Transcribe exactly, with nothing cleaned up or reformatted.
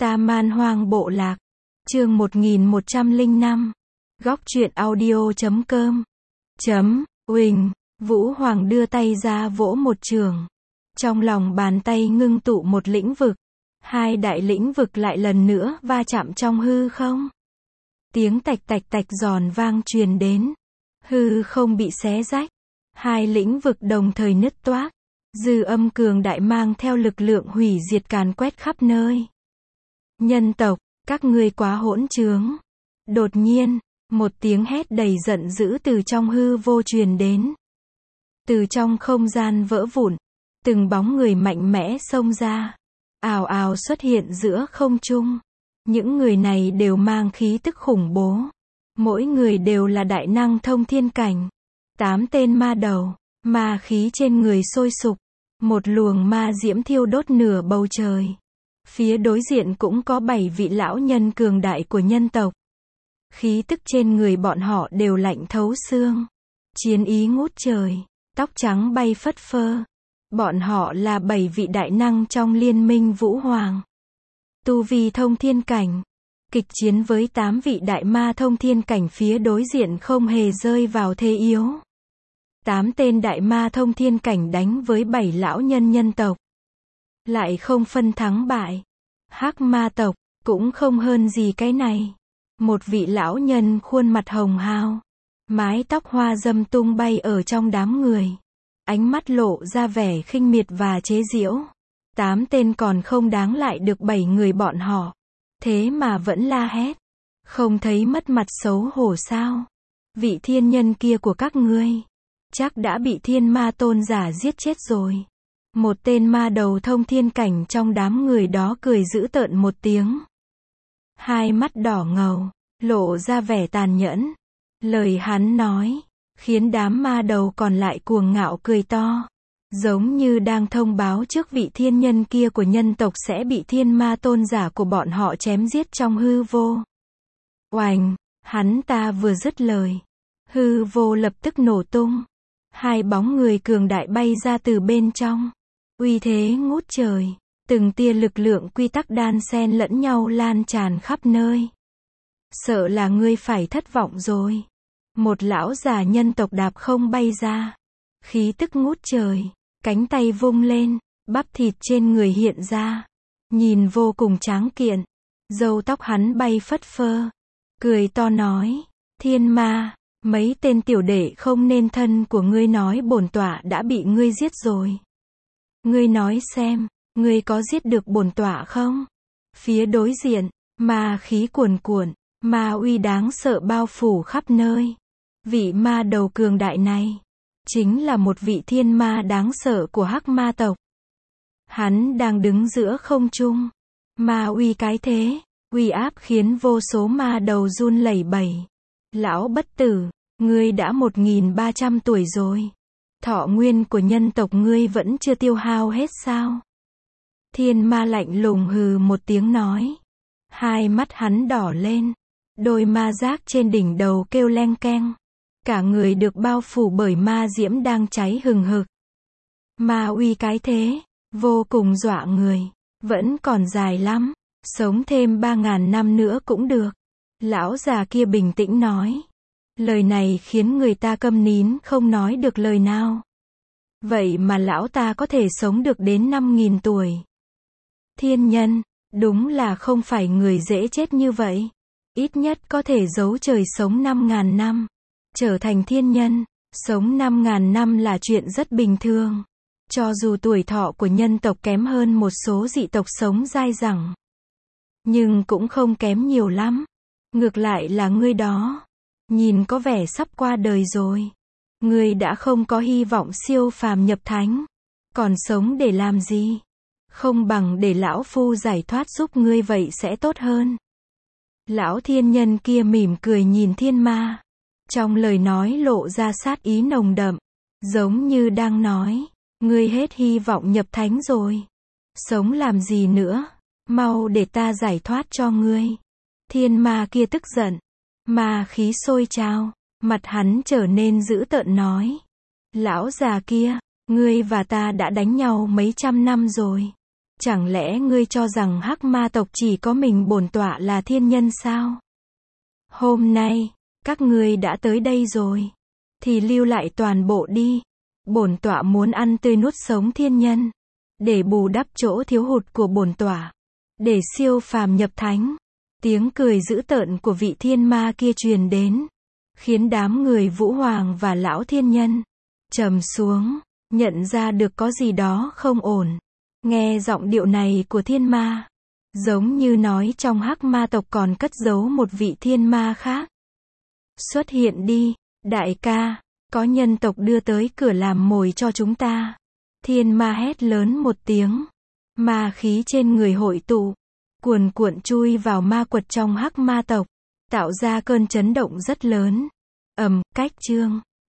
Ta Man Hoang Bộ Lạc. Chương một nghìn một trăm lẻ năm. Góc truyện audio chấm com. Chấm, Uỳnh, Vũ Hoàng đưa tay ra vỗ một trường. Trong lòng bàn tay ngưng tụ một lĩnh vực. Hai đại lĩnh vực lại lần nữa va chạm trong hư không. Tiếng tạch tạch tạch giòn vang truyền đến. Hư không bị xé rách. Hai lĩnh vực đồng thời nứt toác. Dư âm cường đại mang theo lực lượng hủy diệt càn quét khắp nơi. Nhân tộc, các ngươi quá hỗn trướng. Đột nhiên, một tiếng hét đầy giận dữ từ trong hư vô truyền đến. Từ trong không gian vỡ vụn, từng bóng người mạnh mẽ xông ra, ào ào xuất hiện giữa không trung. Những người này đều mang khí tức khủng bố. Mỗi người đều là đại năng thông thiên cảnh. Tám tên ma đầu, ma khí trên người sôi sục. Một luồng ma diễm thiêu đốt nửa bầu trời. Phía đối diện cũng có bảy vị lão nhân cường đại của nhân tộc. Khí tức trên người bọn họ đều lạnh thấu xương. Chiến ý ngút trời, tóc trắng bay phất phơ. Bọn họ là bảy vị đại năng trong liên minh Vũ Hoàng. Tu vi thông thiên cảnh. Kịch chiến với tám vị đại ma thông thiên cảnh phía đối diện không hề rơi vào thế yếu. Tám tên đại ma thông thiên cảnh đánh với bảy lão nhân nhân tộc. Lại không phân thắng bại. Hắc ma tộc, cũng không hơn gì cái này. Một vị lão nhân khuôn mặt hồng hào. Mái tóc hoa dâm tung bay ở trong đám người. Ánh mắt lộ ra vẻ khinh miệt và chế giễu. Tám tên còn không đáng lại được bảy người bọn họ. Thế mà vẫn la hét. Không thấy mất mặt xấu hổ sao? Vị thiên nhân kia của các ngươi chắc đã bị thiên ma tôn giả giết chết rồi. Một tên ma đầu thông thiên cảnh trong đám người đó cười dữ tợn một tiếng. Hai mắt đỏ ngầu, lộ ra vẻ tàn nhẫn. Lời hắn nói, khiến đám ma đầu còn lại cuồng ngạo cười to. Giống như đang thông báo trước vị thiên nhân kia của nhân tộc sẽ bị thiên ma tôn giả của bọn họ chém giết trong hư vô. Oành, hắn ta vừa dứt lời. Hư vô lập tức nổ tung. Hai bóng người cường đại bay ra từ bên trong. Uy thế ngút trời. Từng tia lực lượng quy tắc đan xen lẫn nhau lan tràn khắp nơi. Sợ là ngươi phải thất vọng rồi. Một lão già nhân tộc đạp không bay ra. Khí tức ngút trời. Cánh tay vung lên. Bắp thịt trên người hiện ra. Nhìn vô cùng tráng kiện. Râu tóc hắn bay phất phơ. Cười to nói. Thiên ma. Mấy tên tiểu đệ không nên thân của ngươi nói bổn tọa đã bị ngươi giết rồi. Ngươi nói xem, ngươi có giết được bổn tọa không? Phía đối diện, ma khí cuồn cuộn, ma uy đáng sợ bao phủ khắp nơi. Vị ma đầu cường đại này, chính là một vị thiên ma đáng sợ của hắc ma tộc. Hắn đang đứng giữa không trung. Ma uy cái thế, uy áp khiến vô số ma đầu run lẩy bẩy. Lão bất tử, ngươi đã một nghìn ba trăm tuổi rồi. Thọ nguyên của nhân tộc ngươi vẫn chưa tiêu hao hết sao? Thiên ma lạnh lùng hừ một tiếng nói. Hai mắt hắn đỏ lên. Đôi ma giác trên đỉnh đầu kêu leng keng. Cả người được bao phủ bởi ma diễm đang cháy hừng hực. Ma uy cái thế, vô cùng dọa người. Vẫn còn dài lắm. Sống thêm ba ngàn năm nữa cũng được. Lão già kia bình tĩnh nói. Lời này khiến người ta câm nín không nói được lời nào. Vậy mà lão ta có thể sống được đến năm nghìn tuổi. Thiên nhân, đúng là không phải người dễ chết như vậy. Ít nhất có thể giấu trời sống năm ngàn năm. Trở thành thiên nhân, sống năm ngàn năm là chuyện rất bình thường. Cho dù tuổi thọ của nhân tộc kém hơn một số dị tộc sống dai dẳng. Nhưng cũng không kém nhiều lắm. Ngược lại là ngươi đó. Nhìn có vẻ sắp qua đời rồi. Ngươi đã không có hy vọng siêu phàm nhập thánh. Còn sống để làm gì? Không bằng để lão phu giải thoát giúp ngươi vậy sẽ tốt hơn. Lão thiên nhân kia mỉm cười nhìn thiên ma. Trong lời nói lộ ra sát ý nồng đậm. Giống như đang nói. Ngươi hết hy vọng nhập thánh rồi. Sống làm gì nữa? Mau để ta giải thoát cho ngươi. Thiên ma kia tức giận. Ma khí sôi trào. Mặt hắn trở nên dữ tợn nói. Lão già kia, ngươi và ta đã đánh nhau mấy trăm năm rồi. Chẳng lẽ ngươi cho rằng hắc ma tộc chỉ có mình bổn tọa là thiên nhân sao? Hôm nay, các ngươi đã tới đây rồi, thì lưu lại toàn bộ đi. Bổn tọa muốn ăn tươi nuốt sống thiên nhân, để bù đắp chỗ thiếu hụt của bổn tọa, để siêu phàm nhập thánh. Tiếng cười dữ tợn của vị thiên ma kia truyền đến, khiến đám người Vũ Hoàng và lão thiên nhân trầm xuống, nhận ra được có gì đó không ổn. Nghe giọng điệu này của thiên ma, giống như nói trong hắc ma tộc còn cất giấu một vị thiên ma khác. Xuất hiện đi, đại ca, có nhân tộc đưa tới cửa làm mồi cho chúng ta. Thiên ma hét lớn một tiếng, ma khí trên người hội tụ, cuồn cuộn chui vào ma quật trong hắc ma tộc, tạo ra cơn chấn động rất lớn. Ầm, cách chương